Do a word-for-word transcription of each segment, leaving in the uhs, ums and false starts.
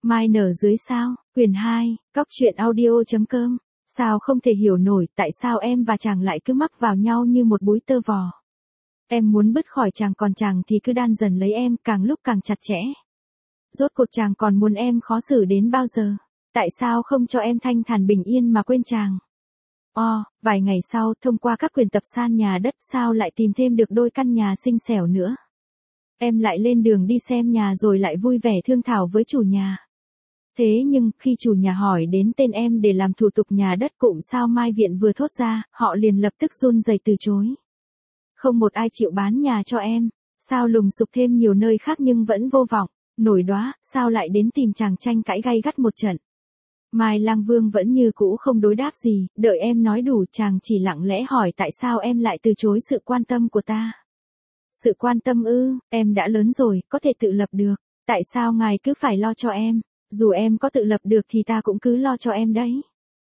Mai nở dưới sao, quyển hai, Cóc truyện audio.com. Sao không thể hiểu nổi tại sao em và chàng lại cứ mắc vào nhau như một búi tơ vò. Em muốn bứt khỏi chàng còn chàng thì cứ đan dần lấy em càng lúc càng chặt chẽ. Rốt cuộc chàng còn muốn em khó xử đến bao giờ? Tại sao không cho em thanh thản bình yên mà quên chàng? O, oh, vài ngày sau thông qua các quyền tập san nhà đất sao lại tìm thêm được đôi căn nhà xinh xẻo nữa. Em lại lên đường đi xem nhà rồi lại vui vẻ thương thảo với chủ nhà. Thế nhưng, khi chủ nhà hỏi đến tên em để làm thủ tục nhà đất cụm sao Mai Viện vừa thốt ra, họ liền lập tức run rẩy từ chối. Không một ai chịu bán nhà cho em, sao lùng sục thêm nhiều nơi khác nhưng vẫn vô vọng, nổi đóa, sao lại đến tìm chàng tranh cãi gay gắt một trận. Mai Lang Vương vẫn như cũ không đối đáp gì, đợi em nói đủ chàng chỉ lặng lẽ hỏi tại sao em lại từ chối sự quan tâm của ta. Sự quan tâm ư, em đã lớn rồi, có thể tự lập được, tại sao ngài cứ phải lo cho em? Dù em có tự lập được thì ta cũng cứ lo cho em đấy.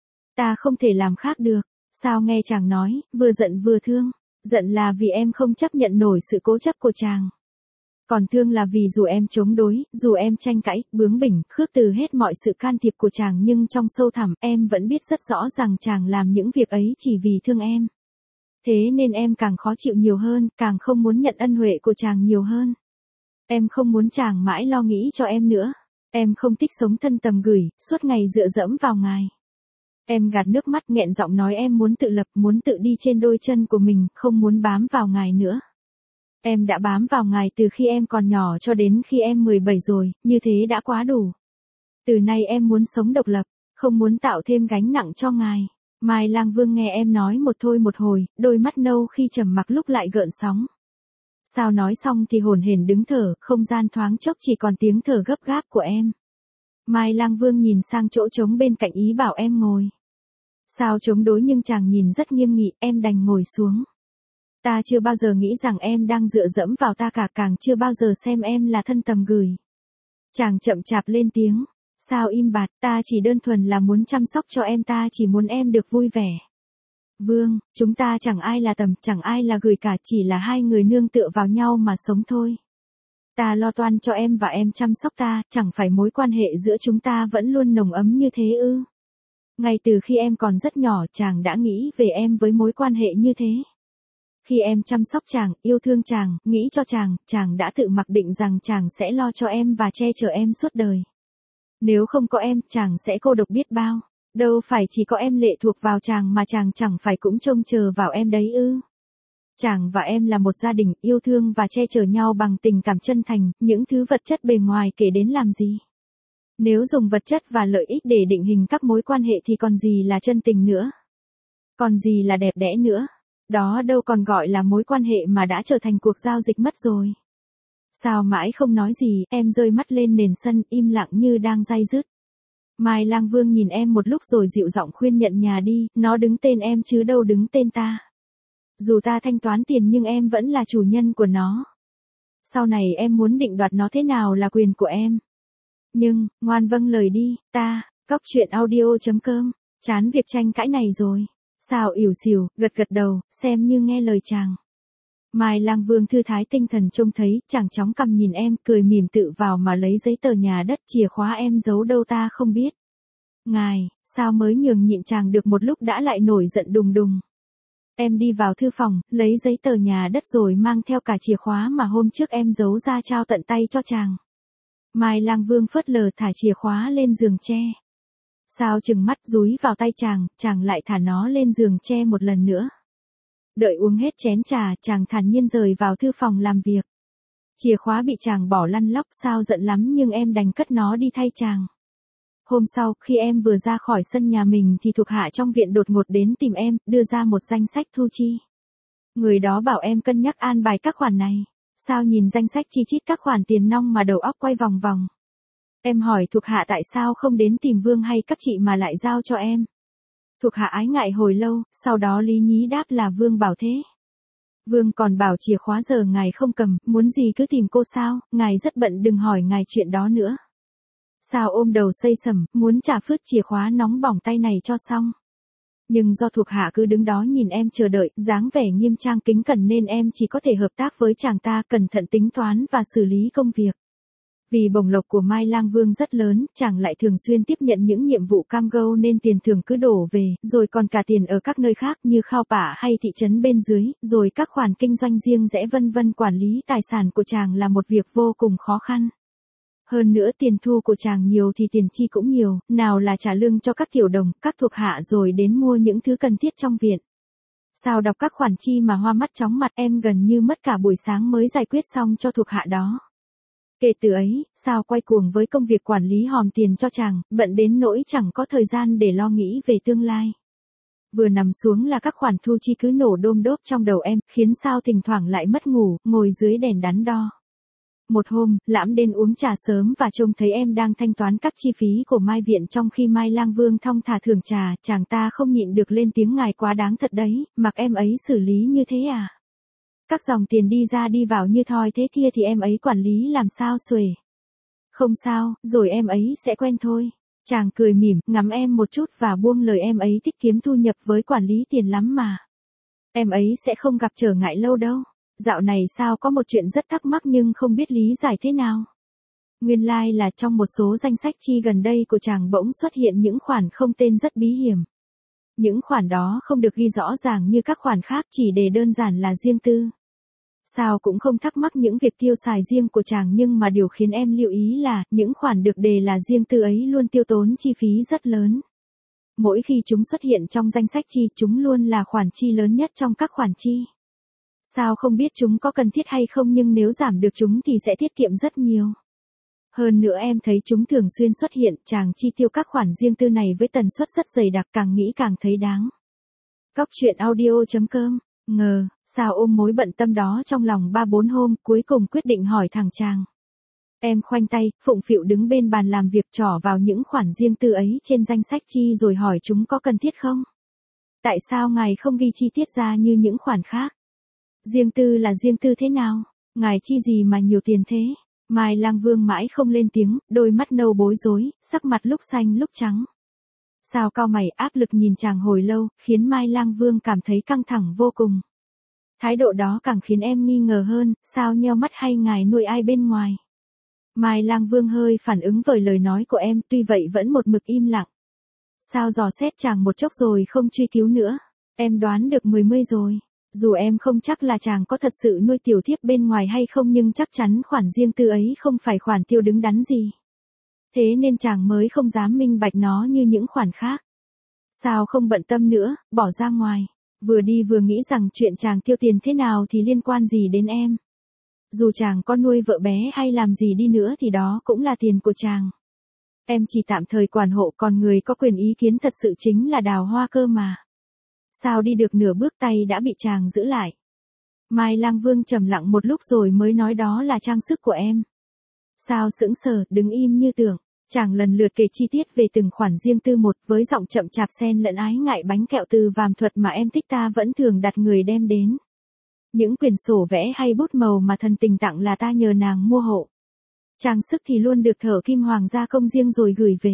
Ta không thể làm khác được. Sao nghe chàng nói, vừa giận vừa thương. Giận là vì em không chấp nhận nổi sự cố chấp của chàng. Còn thương là vì dù em chống đối, dù em tranh cãi, bướng bỉnh, khước từ hết mọi sự can thiệp của chàng nhưng trong sâu thẳm em vẫn biết rất rõ rằng chàng làm những việc ấy chỉ vì thương em. Thế nên em càng khó chịu nhiều hơn, càng không muốn nhận ân huệ của chàng nhiều hơn. Em không muốn chàng mãi lo nghĩ cho em nữa. Em không thích sống thân tầm gửi, suốt ngày dựa dẫm vào ngài. Em gạt nước mắt nghẹn giọng nói em muốn tự lập, muốn tự đi trên đôi chân của mình, không muốn bám vào ngài nữa. Em đã bám vào ngài từ khi em còn nhỏ cho đến khi em mười bảy rồi, như thế đã quá đủ. Từ nay em muốn sống độc lập, không muốn tạo thêm gánh nặng cho ngài. Mai Lang Vương nghe em nói một thôi một hồi, đôi mắt nâu khi trầm mặc lúc lại gợn sóng. Sao nói xong thì hồn hển đứng thở, không gian thoáng chốc chỉ còn tiếng thở gấp gáp của em. Mai Lang Vương nhìn sang chỗ trống bên cạnh ý bảo em ngồi. Sao chống đối nhưng chàng nhìn rất nghiêm nghị, em đành ngồi xuống. Ta chưa bao giờ nghĩ rằng em đang dựa dẫm vào ta cả, càng chưa bao giờ xem em là thân tầm gửi. Chàng chậm chạp lên tiếng. Sao im bặt, ta chỉ đơn thuần là muốn chăm sóc cho em, ta chỉ muốn em được vui vẻ. Vương, chúng ta chẳng ai là tầm, chẳng ai là gửi cả, chỉ là hai người nương tựa vào nhau mà sống thôi. Ta lo toan cho em và em chăm sóc ta, chẳng phải mối quan hệ giữa chúng ta vẫn luôn nồng ấm như thế ư? Ngay từ khi em còn rất nhỏ chàng đã nghĩ về em với mối quan hệ như thế. Khi em chăm sóc chàng, yêu thương chàng, nghĩ cho chàng, chàng đã tự mặc định rằng chàng sẽ lo cho em và che chở em suốt đời. Nếu không có em, chàng sẽ cô độc biết bao. Đâu phải chỉ có em lệ thuộc vào chàng mà chàng chẳng phải cũng trông chờ vào em đấy ư. Chàng và em là một gia đình, yêu thương và che chở nhau bằng tình cảm chân thành, những thứ vật chất bề ngoài kể đến làm gì. Nếu dùng vật chất và lợi ích để định hình các mối quan hệ thì còn gì là chân tình nữa. Còn gì là đẹp đẽ nữa. Đó đâu còn gọi là mối quan hệ mà đã trở thành cuộc giao dịch mất rồi. Sao mãi không nói gì, em rơi mắt lên nền sân, im lặng như đang day dứt. Mai Lang Vương nhìn em một lúc rồi dịu giọng khuyên nhận nhà đi, nó đứng tên em chứ đâu đứng tên ta. Dù ta thanh toán tiền nhưng em vẫn là chủ nhân của nó. Sau này em muốn định đoạt nó thế nào là quyền của em. Nhưng, ngoan vâng lời đi, ta, Cóc truyện audio.com, chán việc tranh cãi này rồi. Sao ỉu xìu, gật gật đầu, xem như nghe lời chàng. Mai Lang Vương thư thái tinh thần trông thấy, chàng chóng cầm nhìn em, cười mỉm tự vào mà lấy giấy tờ nhà đất, chìa khóa em giấu đâu ta không biết. Ngài, sao mới nhường nhịn chàng được một lúc đã lại nổi giận đùng đùng. Em đi vào thư phòng, lấy giấy tờ nhà đất rồi mang theo cả chìa khóa mà hôm trước em giấu ra trao tận tay cho chàng. Mai Lang Vương phớt lờ thả chìa khóa lên giường tre. Sao chừng mắt dúi vào tay chàng, chàng lại thả nó lên giường tre một lần nữa. Đợi uống hết chén trà, chàng thản nhiên rời vào thư phòng làm việc. Chìa khóa bị chàng bỏ lăn lóc, sao giận lắm nhưng em đành cất nó đi thay chàng. Hôm sau, khi em vừa ra khỏi sân nhà mình thì thuộc hạ trong viện đột ngột đến tìm em, đưa ra một danh sách thu chi. Người đó bảo em cân nhắc an bài các khoản này. Sao nhìn danh sách chi chít các khoản tiền nong mà đầu óc quay vòng vòng. Em hỏi thuộc hạ tại sao không đến tìm Vương hay các chị mà lại giao cho em. Thuộc hạ ái ngại hồi lâu, sau đó lý nhí đáp là Vương bảo thế. Vương còn bảo chìa khóa giờ ngài không cầm, muốn gì cứ tìm cô sao, ngài rất bận đừng hỏi ngài chuyện đó nữa. Sao ôm đầu xây sẩm, muốn trả phước chìa khóa nóng bỏng tay này cho xong. Nhưng do thuộc hạ cứ đứng đó nhìn em chờ đợi, dáng vẻ nghiêm trang kính cẩn nên em chỉ có thể hợp tác với chàng ta, cẩn thận tính toán và xử lý công việc. Vì bổng lộc của Mai Lang Vương rất lớn, chàng lại thường xuyên tiếp nhận những nhiệm vụ cam go nên tiền thưởng cứ đổ về, rồi còn cả tiền ở các nơi khác như Khao Pả hay thị trấn bên dưới, rồi các khoản kinh doanh riêng rẽ vân vân. Quản lý tài sản của chàng là một việc vô cùng khó khăn. Hơn nữa tiền thu của chàng nhiều thì tiền chi cũng nhiều, nào là trả lương cho các tiểu đồng, các thuộc hạ rồi đến mua những thứ cần thiết trong viện. Sao đọc các khoản chi mà hoa mắt chóng mặt, em gần như mất cả buổi sáng mới giải quyết xong cho thuộc hạ đó. Kể từ ấy, Sao quay cuồng với công việc quản lý hòm tiền cho chàng, bận đến nỗi chẳng có thời gian để lo nghĩ về tương lai. Vừa nằm xuống là các khoản thu chi cứ nổ đôm đốp trong đầu em, khiến Sao thỉnh thoảng lại mất ngủ, ngồi dưới đèn đắn đo. Một hôm, Lãm đến uống trà sớm và trông thấy em đang thanh toán các chi phí của Mai Viện trong khi Mai Lang Vương thong thả thưởng trà, chàng ta không nhịn được lên tiếng: ngài quá đáng thật đấy, mặc em ấy xử lý như thế à? Các dòng tiền đi ra đi vào như thoi thế kia thì em ấy quản lý làm sao xuể? Không sao, rồi em ấy sẽ quen thôi. Chàng cười mỉm, ngắm em một chút và buông lời: em ấy thích kiếm thu nhập với quản lý tiền lắm mà. Em ấy sẽ không gặp trở ngại lâu đâu. Dạo này Sao có một chuyện rất thắc mắc nhưng không biết lý giải thế nào. Nguyên lai like là trong một số danh sách chi gần đây của chàng bỗng xuất hiện những khoản không tên rất bí hiểm. Những khoản đó không được ghi rõ ràng như các khoản khác, chỉ để đơn giản là riêng tư. Sao cũng không thắc mắc những việc tiêu xài riêng của chàng, nhưng mà điều khiến em lưu ý là những khoản được đề là riêng tư ấy luôn tiêu tốn chi phí rất lớn. Mỗi khi chúng xuất hiện trong danh sách chi, chúng luôn là khoản chi lớn nhất trong các khoản chi. Sao không biết chúng có cần thiết hay không, nhưng nếu giảm được chúng thì sẽ tiết kiệm rất nhiều. Hơn nữa em thấy chúng thường xuyên xuất hiện, chàng chi tiêu các khoản riêng tư này với tần suất rất dày đặc, càng nghĩ càng thấy đáng. Cóc truyện audio chấm com. Ngờ, Sao ôm mối bận tâm đó trong lòng ba bốn hôm, cuối cùng quyết định hỏi thẳng chàng. Em khoanh tay, phụng phịu đứng bên bàn làm việc, trỏ vào những khoản riêng tư ấy trên danh sách chi rồi hỏi chúng có cần thiết không? Tại sao ngài không ghi chi tiết ra như những khoản khác? Riêng tư là riêng tư thế nào? Ngài chi gì mà nhiều tiền thế? Mai Lang Vương mãi không lên tiếng, đôi mắt nâu bối rối, sắc mặt lúc xanh lúc trắng. Sao cau mày áp lực nhìn chàng hồi lâu, khiến Mai Lang Vương cảm thấy căng thẳng vô cùng. Thái độ đó càng khiến em nghi ngờ hơn, Sao nheo mắt hay ngài nuôi ai bên ngoài? Mai Lang Vương hơi phản ứng với lời nói của em, tuy vậy vẫn một mực im lặng. Sao dò xét chàng một chốc rồi không truy cứu nữa. Em đoán được mười mươi rồi. Dù em không chắc là chàng có thật sự nuôi tiểu thiếp bên ngoài hay không, nhưng chắc chắn khoản riêng tư ấy không phải khoản tiêu đứng đắn gì. Thế nên chàng mới không dám minh bạch nó như những khoản khác. Sao không bận tâm nữa, bỏ ra ngoài. Vừa đi vừa nghĩ rằng chuyện chàng tiêu tiền thế nào thì liên quan gì đến em. Dù chàng có nuôi vợ bé hay làm gì đi nữa thì đó cũng là tiền của chàng. Em chỉ tạm thời quản hộ, còn người có quyền ý kiến thật sự chính là Đào Hoa cơ mà. Sao đi được nửa bước tay đã bị chàng giữ lại. Mai Lang Vương trầm lặng một lúc rồi mới nói: đó là trang sức của em. Sao sững sờ, đứng im như tưởng. Chàng lần lượt kể chi tiết về từng khoản riêng tư một, với giọng chậm chạp xen lẫn ái ngại: bánh kẹo từ Vàm Thuật mà em thích ta vẫn thường đặt người đem đến. Những quyển sổ vẽ hay bút màu mà thần tình tặng là ta nhờ nàng mua hộ. Trang sức thì luôn được Thở Kim Hoàng gia công riêng rồi gửi về.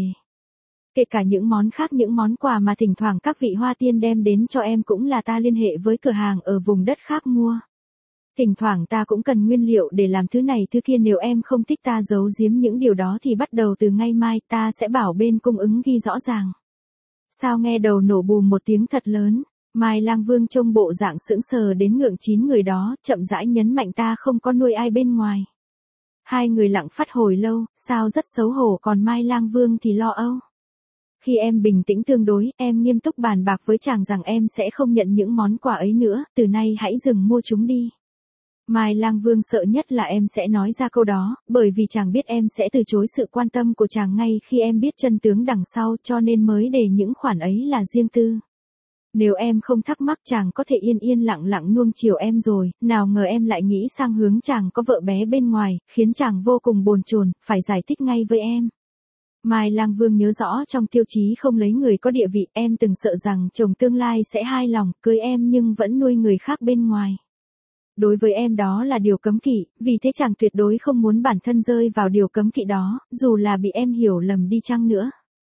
Kể cả những món khác, những món quà mà thỉnh thoảng các vị hoa tiên đem đến cho em cũng là ta liên hệ với cửa hàng ở vùng đất khác mua. Thỉnh thoảng ta cũng cần nguyên liệu để làm thứ này thứ kia, nếu em không thích ta giấu giếm những điều đó thì bắt đầu từ ngày mai ta sẽ bảo bên cung ứng ghi rõ ràng. Sao nghe đầu nổ bùm một tiếng thật lớn. Mai Lang Vương trông bộ dạng sững sờ đến ngượng chín người đó, chậm rãi nhấn mạnh: ta không có nuôi ai bên ngoài. Hai người lặng phát hồi lâu, Sao rất xấu hổ, còn Mai Lang Vương thì lo âu. Khi em bình tĩnh tương đối, em nghiêm túc bàn bạc với chàng rằng em sẽ không nhận những món quà ấy nữa, từ nay hãy dừng mua chúng đi. Mai Lang Vương sợ nhất là em sẽ nói ra câu đó, bởi vì chàng biết em sẽ từ chối sự quan tâm của chàng ngay khi em biết chân tướng đằng sau, cho nên mới để những khoản ấy là riêng tư. Nếu em không thắc mắc chàng có thể yên yên lặng lặng nuông chiều em rồi, nào ngờ em lại nghĩ sang hướng chàng có vợ bé bên ngoài, khiến chàng vô cùng bồn chồn, phải giải thích ngay với em. Mai Lang Vương nhớ rõ trong tiêu chí không lấy người có địa vị, em từng sợ rằng chồng tương lai sẽ hài lòng cưới em nhưng vẫn nuôi người khác bên ngoài. Đối với em đó là điều cấm kỵ, vì thế chàng tuyệt đối không muốn bản thân rơi vào điều cấm kỵ đó, dù là bị em hiểu lầm đi chăng nữa.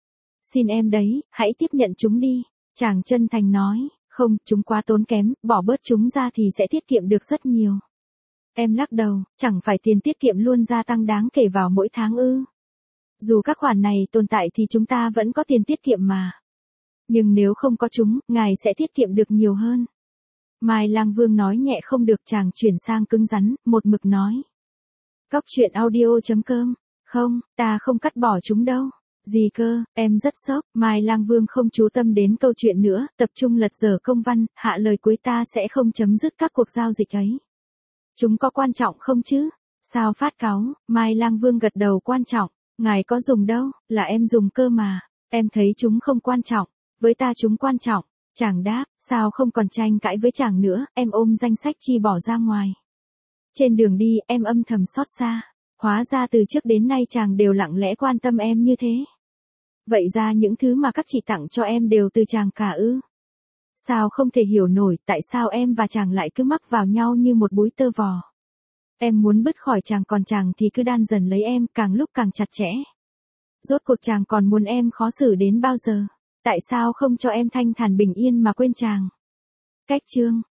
Xin em đấy, hãy tiếp nhận chúng đi. Chàng chân thành nói: không, chúng quá tốn kém, bỏ bớt chúng ra thì sẽ tiết kiệm được rất nhiều. Em lắc đầu, chẳng phải tiền tiết kiệm luôn gia tăng đáng kể vào mỗi tháng ư. Dù các khoản này tồn tại thì chúng ta vẫn có tiền tiết kiệm mà. Nhưng nếu không có chúng, ngài sẽ tiết kiệm được nhiều hơn. Mai Lang Vương nói nhẹ không được, chàng chuyển sang cứng rắn, một mực nói. Cóc truyện audio chấm com. Không, ta không cắt bỏ chúng đâu. Gì cơ, em rất sốc. Mai Lang Vương không chú tâm đến câu chuyện nữa, tập trung lật dở công văn, hạ lời cuối ta sẽ không chấm dứt các cuộc giao dịch ấy. Chúng có quan trọng không chứ? Sao phát cáu, Mai Lang Vương gật đầu, quan trọng. Ngài có dùng đâu, là em dùng cơ mà. Em thấy chúng không quan trọng, với ta chúng quan trọng. Chàng đáp, sao không còn tranh cãi với chàng nữa, em ôm danh sách chi bỏ ra ngoài. Trên đường đi, em âm thầm xót xa. Hóa ra từ trước đến nay chàng đều lặng lẽ quan tâm em như thế. Vậy ra những thứ mà các chị tặng cho em đều từ chàng cả ư? Sao không thể hiểu nổi tại sao em và chàng lại cứ mắc vào nhau như một búi tơ vò. Em muốn bứt khỏi chàng, còn chàng thì cứ đan dần lấy em, càng lúc càng chặt chẽ. Rốt cuộc chàng còn muốn em khó xử đến bao giờ? Tại sao không cho em thanh thản bình yên mà quên chàng? Cách chương